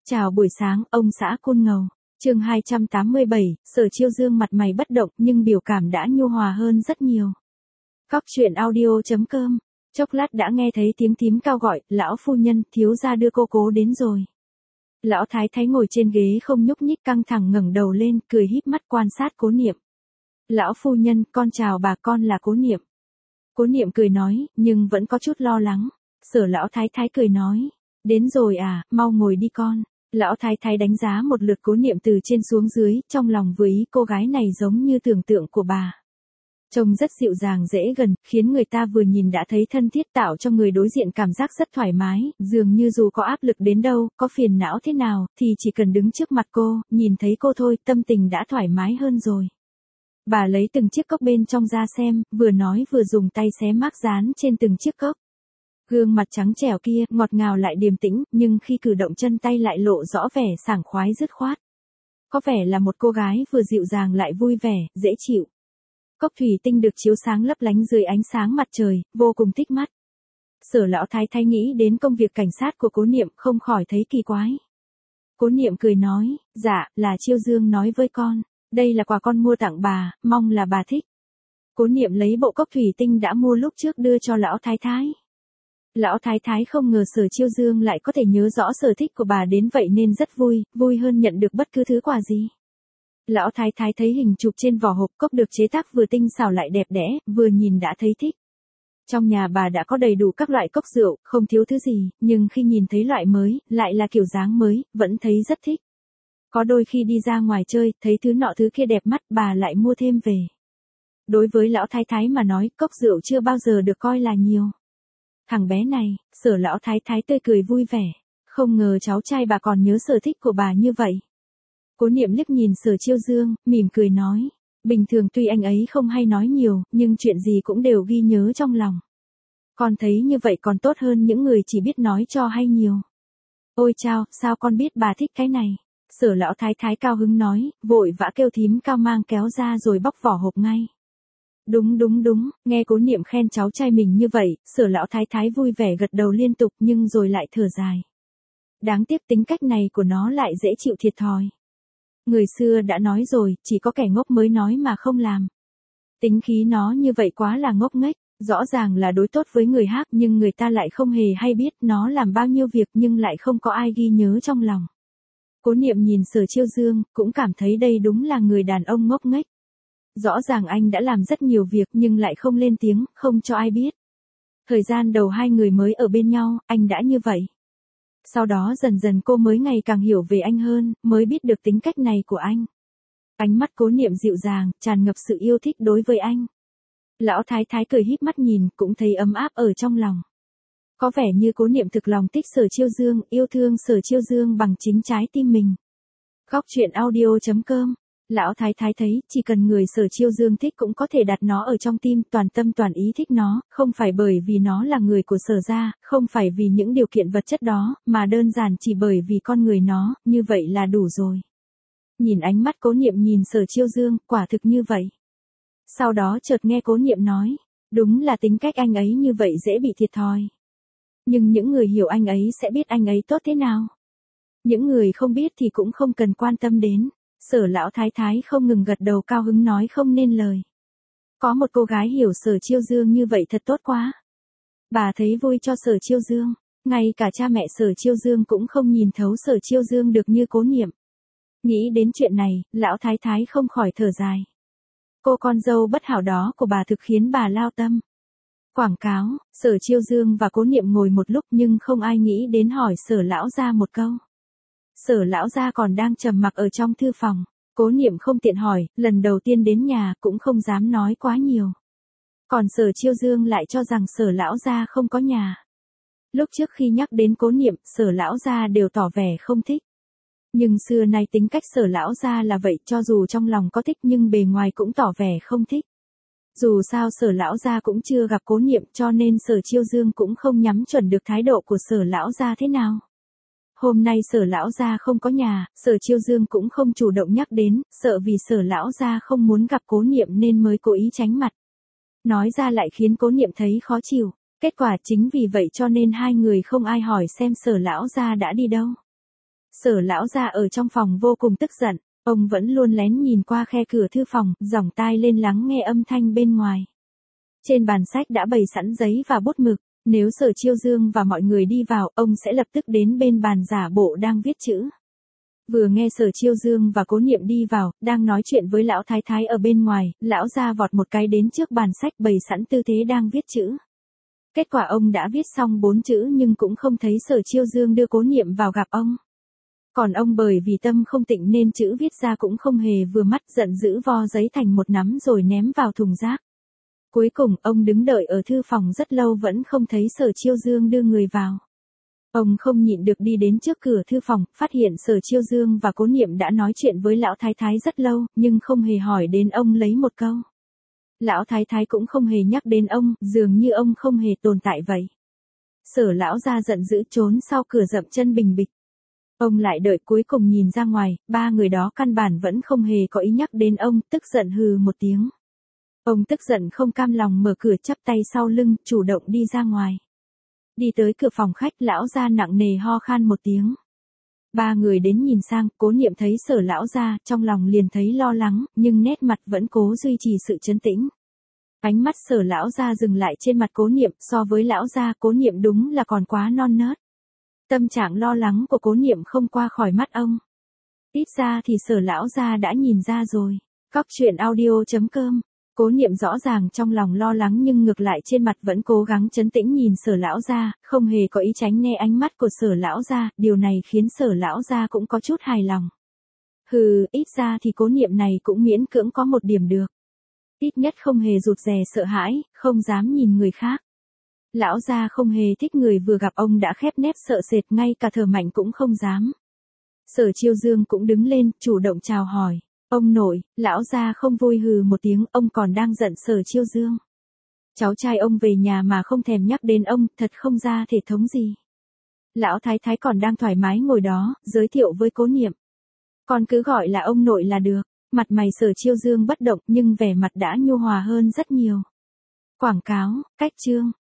Chào buổi sáng, ông xã Côn Ngầu. Chương 287, Sở Chiêu Dương mặt mày bất động nhưng biểu cảm đã nhu hòa hơn rất nhiều. Cóc truyện audio.com. Chốc lát đã nghe thấy tiếng thím cao gọi, lão phu nhân, thiếu gia đưa cô cố đến rồi. Lão thái thái ngồi trên ghế không nhúc nhích, căng thẳng ngẩng đầu lên, cười híp mắt quan sát Cố Niệm. Lão phu nhân, con chào bà, con là Cố Niệm. Cố Niệm cười nói, nhưng vẫn có chút lo lắng. Sở lão thái thái cười nói, đến rồi à, mau ngồi đi con. Lão thái thái đánh giá một lượt Cố Niệm từ trên xuống dưới, trong lòng vừa ý cô gái này giống như tưởng tượng của bà. Trông rất dịu dàng dễ gần, khiến người ta vừa nhìn đã thấy thân thiết, tạo cho người đối diện cảm giác rất thoải mái, dường như dù có áp lực đến đâu, có phiền não thế nào, thì chỉ cần đứng trước mặt cô, nhìn thấy cô thôi, tâm tình đã thoải mái hơn rồi. Bà lấy từng chiếc cốc bên trong ra xem, vừa nói vừa dùng tay xé mác dán trên từng chiếc cốc. Gương mặt trắng trẻo kia, ngọt ngào lại điềm tĩnh, nhưng khi cử động chân tay lại lộ rõ vẻ sảng khoái dứt khoát. Có vẻ là một cô gái vừa dịu dàng lại vui vẻ, dễ chịu. Cốc thủy tinh được chiếu sáng lấp lánh dưới ánh sáng mặt trời, vô cùng thích mắt. Sở lão thái thái nghĩ đến công việc cảnh sát của Cố Niệm, không khỏi thấy kỳ quái. Cố Niệm cười nói, dạ, là Chiêu Dương nói với con, đây là quà con mua tặng bà, mong là bà thích. Cố Niệm lấy bộ cốc thủy tinh đã mua lúc trước đưa cho lão thái thái. Lão thái thái không ngờ Sở Chiêu Dương lại có thể nhớ rõ sở thích của bà đến vậy nên rất vui, vui hơn nhận được bất cứ thứ quà gì. Lão thái thái thấy hình chụp trên vỏ hộp cốc được chế tác vừa tinh xảo lại đẹp đẽ, vừa nhìn đã thấy thích. Trong nhà bà đã có đầy đủ các loại cốc rượu, không thiếu thứ gì, nhưng khi nhìn thấy loại mới, lại là kiểu dáng mới, vẫn thấy rất thích. Có đôi khi đi ra ngoài chơi, thấy thứ nọ thứ kia đẹp mắt, bà lại mua thêm về. Đối với lão thái thái mà nói, cốc rượu chưa bao giờ được coi là nhiều. Thằng bé này, Sở lão thái thái tươi cười vui vẻ, không ngờ cháu trai bà còn nhớ sở thích của bà như vậy. Cố Niệm liếc nhìn Sở Chiêu Dương, mỉm cười nói, bình thường tuy anh ấy không hay nói nhiều, nhưng chuyện gì cũng đều ghi nhớ trong lòng. Con thấy như vậy còn tốt hơn những người chỉ biết nói cho hay nhiều. Ôi chao, sao con biết bà thích cái này? Sở lão thái thái cao hứng nói, vội vã kêu thím cao mang kéo ra rồi bóc vỏ hộp ngay. Đúng, nghe Cố Niệm khen cháu trai mình như vậy, Sở lão thái thái vui vẻ gật đầu liên tục nhưng rồi lại thở dài. Đáng tiếc tính cách này của nó lại dễ chịu thiệt thòi. Người xưa đã nói rồi, chỉ có kẻ ngốc mới nói mà không làm. Tính khí nó như vậy quá là ngốc nghếch, rõ ràng là đối tốt với người khác nhưng người ta lại không hề hay biết nó làm bao nhiêu việc nhưng lại không có ai ghi nhớ trong lòng. Cố Niệm nhìn Sở Chiêu Dương, cũng cảm thấy đây đúng là người đàn ông ngốc nghếch. Rõ ràng anh đã làm rất nhiều việc nhưng lại không lên tiếng, không cho ai biết. Thời gian đầu hai người mới ở bên nhau, anh đã như vậy. Sau đó dần dần cô mới ngày càng hiểu về anh hơn, mới biết được tính cách này của anh. Ánh mắt Cố Niệm dịu dàng, tràn ngập sự yêu thích đối với anh. Lão thái thái cười híp mắt nhìn, cũng thấy ấm áp ở trong lòng. Có vẻ như Cố Niệm thực lòng thích Sở Chiêu Dương, yêu thương Sở Chiêu Dương bằng chính trái tim mình. Cóc truyện audio.com. Lão thái thái thấy, chỉ cần người Sở Chiêu Dương thích cũng có thể đặt nó ở trong tim, toàn tâm toàn ý thích nó, không phải bởi vì nó là người của Sở gia, không phải vì những điều kiện vật chất đó, mà đơn giản chỉ bởi vì con người nó, như vậy là đủ rồi. Nhìn ánh mắt Cố Niệm nhìn Sở Chiêu Dương, quả thực như vậy. Sau đó chợt nghe Cố Niệm nói, đúng là tính cách anh ấy như vậy dễ bị thiệt thòi. Nhưng những người hiểu anh ấy sẽ biết anh ấy tốt thế nào. Những người không biết thì cũng không cần quan tâm đến. Sở lão thái thái không ngừng gật đầu cao hứng nói không nên lời. Có một cô gái hiểu Sở Chiêu Dương như vậy thật tốt quá. Bà thấy vui cho Sở Chiêu Dương, ngay cả cha mẹ Sở Chiêu Dương cũng không nhìn thấu Sở Chiêu Dương được như Cố Niệm. Nghĩ đến chuyện này, lão thái thái không khỏi thở dài. Cô con dâu bất hảo đó của bà thực khiến bà lao tâm. Quảng cáo, Sở Chiêu Dương và Cố Niệm ngồi một lúc nhưng không ai nghĩ đến hỏi Sở lão gia một câu. Sở lão gia còn đang trầm mặc ở trong thư phòng, Cố Niệm không tiện hỏi, lần đầu tiên đến nhà cũng không dám nói quá nhiều. Còn Sở Chiêu Dương lại cho rằng Sở lão gia không có nhà. Lúc trước khi nhắc đến Cố Niệm, Sở lão gia đều tỏ vẻ không thích. Nhưng xưa nay tính cách Sở lão gia là vậy, cho dù trong lòng có thích nhưng bề ngoài cũng tỏ vẻ không thích. Dù sao Sở lão gia cũng chưa gặp Cố Niệm cho nên Sở Chiêu Dương cũng không nhắm chuẩn được thái độ của Sở lão gia thế nào. Hôm nay Sở lão gia không có nhà, Sở Chiêu Dương cũng không chủ động nhắc đến, sợ vì Sở lão gia không muốn gặp Cố Niệm nên mới cố ý tránh mặt. Nói ra lại khiến Cố Niệm thấy khó chịu, kết quả chính vì vậy cho nên hai người không ai hỏi xem Sở lão gia đã đi đâu. Sở lão gia ở trong phòng vô cùng tức giận, ông vẫn luôn lén nhìn qua khe cửa thư phòng, giỏng tai lên lắng nghe âm thanh bên ngoài. Trên bàn sách đã bày sẵn giấy và bút mực, nếu Sở Chiêu Dương và mọi người đi vào, ông sẽ lập tức đến bên bàn giả bộ đang viết chữ. Vừa nghe Sở Chiêu Dương và Cố Niệm đi vào, đang nói chuyện với lão thái thái ở bên ngoài, lão gia vọt một cái đến trước bàn sách bày sẵn tư thế đang viết chữ. Kết quả ông đã viết xong 4 chữ nhưng cũng không thấy Sở Chiêu Dương đưa Cố Niệm vào gặp ông. Còn ông bởi vì tâm không tịnh nên chữ viết ra cũng không hề vừa mắt, giận dữ vo giấy thành một nắm rồi ném vào thùng rác. Cuối cùng ông đứng đợi ở thư phòng rất lâu vẫn không thấy Sở Chiêu Dương đưa người vào. Ông không nhịn được đi đến trước cửa thư phòng, phát hiện Sở Chiêu Dương và Cố Niệm đã nói chuyện với lão thái thái rất lâu, nhưng không hề hỏi đến ông lấy một câu. Lão thái thái cũng không hề nhắc đến ông, dường như ông không hề tồn tại vậy. Sở lão gia giận dữ trốn sau cửa dậm chân bình bịch. Ông lại đợi cuối cùng nhìn ra ngoài, ba người đó căn bản vẫn không hề có ý nhắc đến ông, tức giận hừ một tiếng. Ông tức giận không cam lòng mở cửa chắp tay sau lưng, chủ động đi ra ngoài. Đi tới cửa phòng khách, lão gia nặng nề ho khan một tiếng. Ba người đến nhìn sang, Cố Niệm thấy Sở lão gia, trong lòng liền thấy lo lắng, nhưng nét mặt vẫn cố duy trì sự trấn tĩnh. Ánh mắt Sở lão gia dừng lại trên mặt Cố Niệm, so với lão gia, Cố Niệm đúng là còn quá non nớt. Tâm trạng lo lắng của Cố Niệm không qua khỏi mắt ông. Ít ra thì Sở lão gia đã nhìn ra rồi. Cóc truyện audio.com. Cố Niệm rõ ràng trong lòng lo lắng nhưng ngược lại trên mặt vẫn cố gắng trấn tĩnh nhìn Sở lão gia, không hề có ý tránh né ánh mắt của Sở lão gia, điều này khiến Sở lão gia cũng có chút hài lòng. Hừ, ít ra thì Cố Niệm này cũng miễn cưỡng có một điểm được. Ít nhất không hề rụt rè sợ hãi, không dám nhìn người khác. Lão gia không hề thích người vừa gặp ông đã khép nép sợ sệt, ngay cả thở mạnh cũng không dám. Sở Chiêu Dương cũng đứng lên, chủ động chào hỏi. Ông nội, lão gia không vui hừ một tiếng, ông còn đang giận Sở Chiêu Dương. Cháu trai ông về nhà mà không thèm nhắc đến ông, thật không ra thể thống gì. Lão thái thái còn đang thoải mái ngồi đó, giới thiệu với Cố Niệm. Con cứ gọi là ông nội là được. Mặt mày Sở Chiêu Dương bất động nhưng vẻ mặt đã nhu hòa hơn rất nhiều. Quảng cáo, cách chương.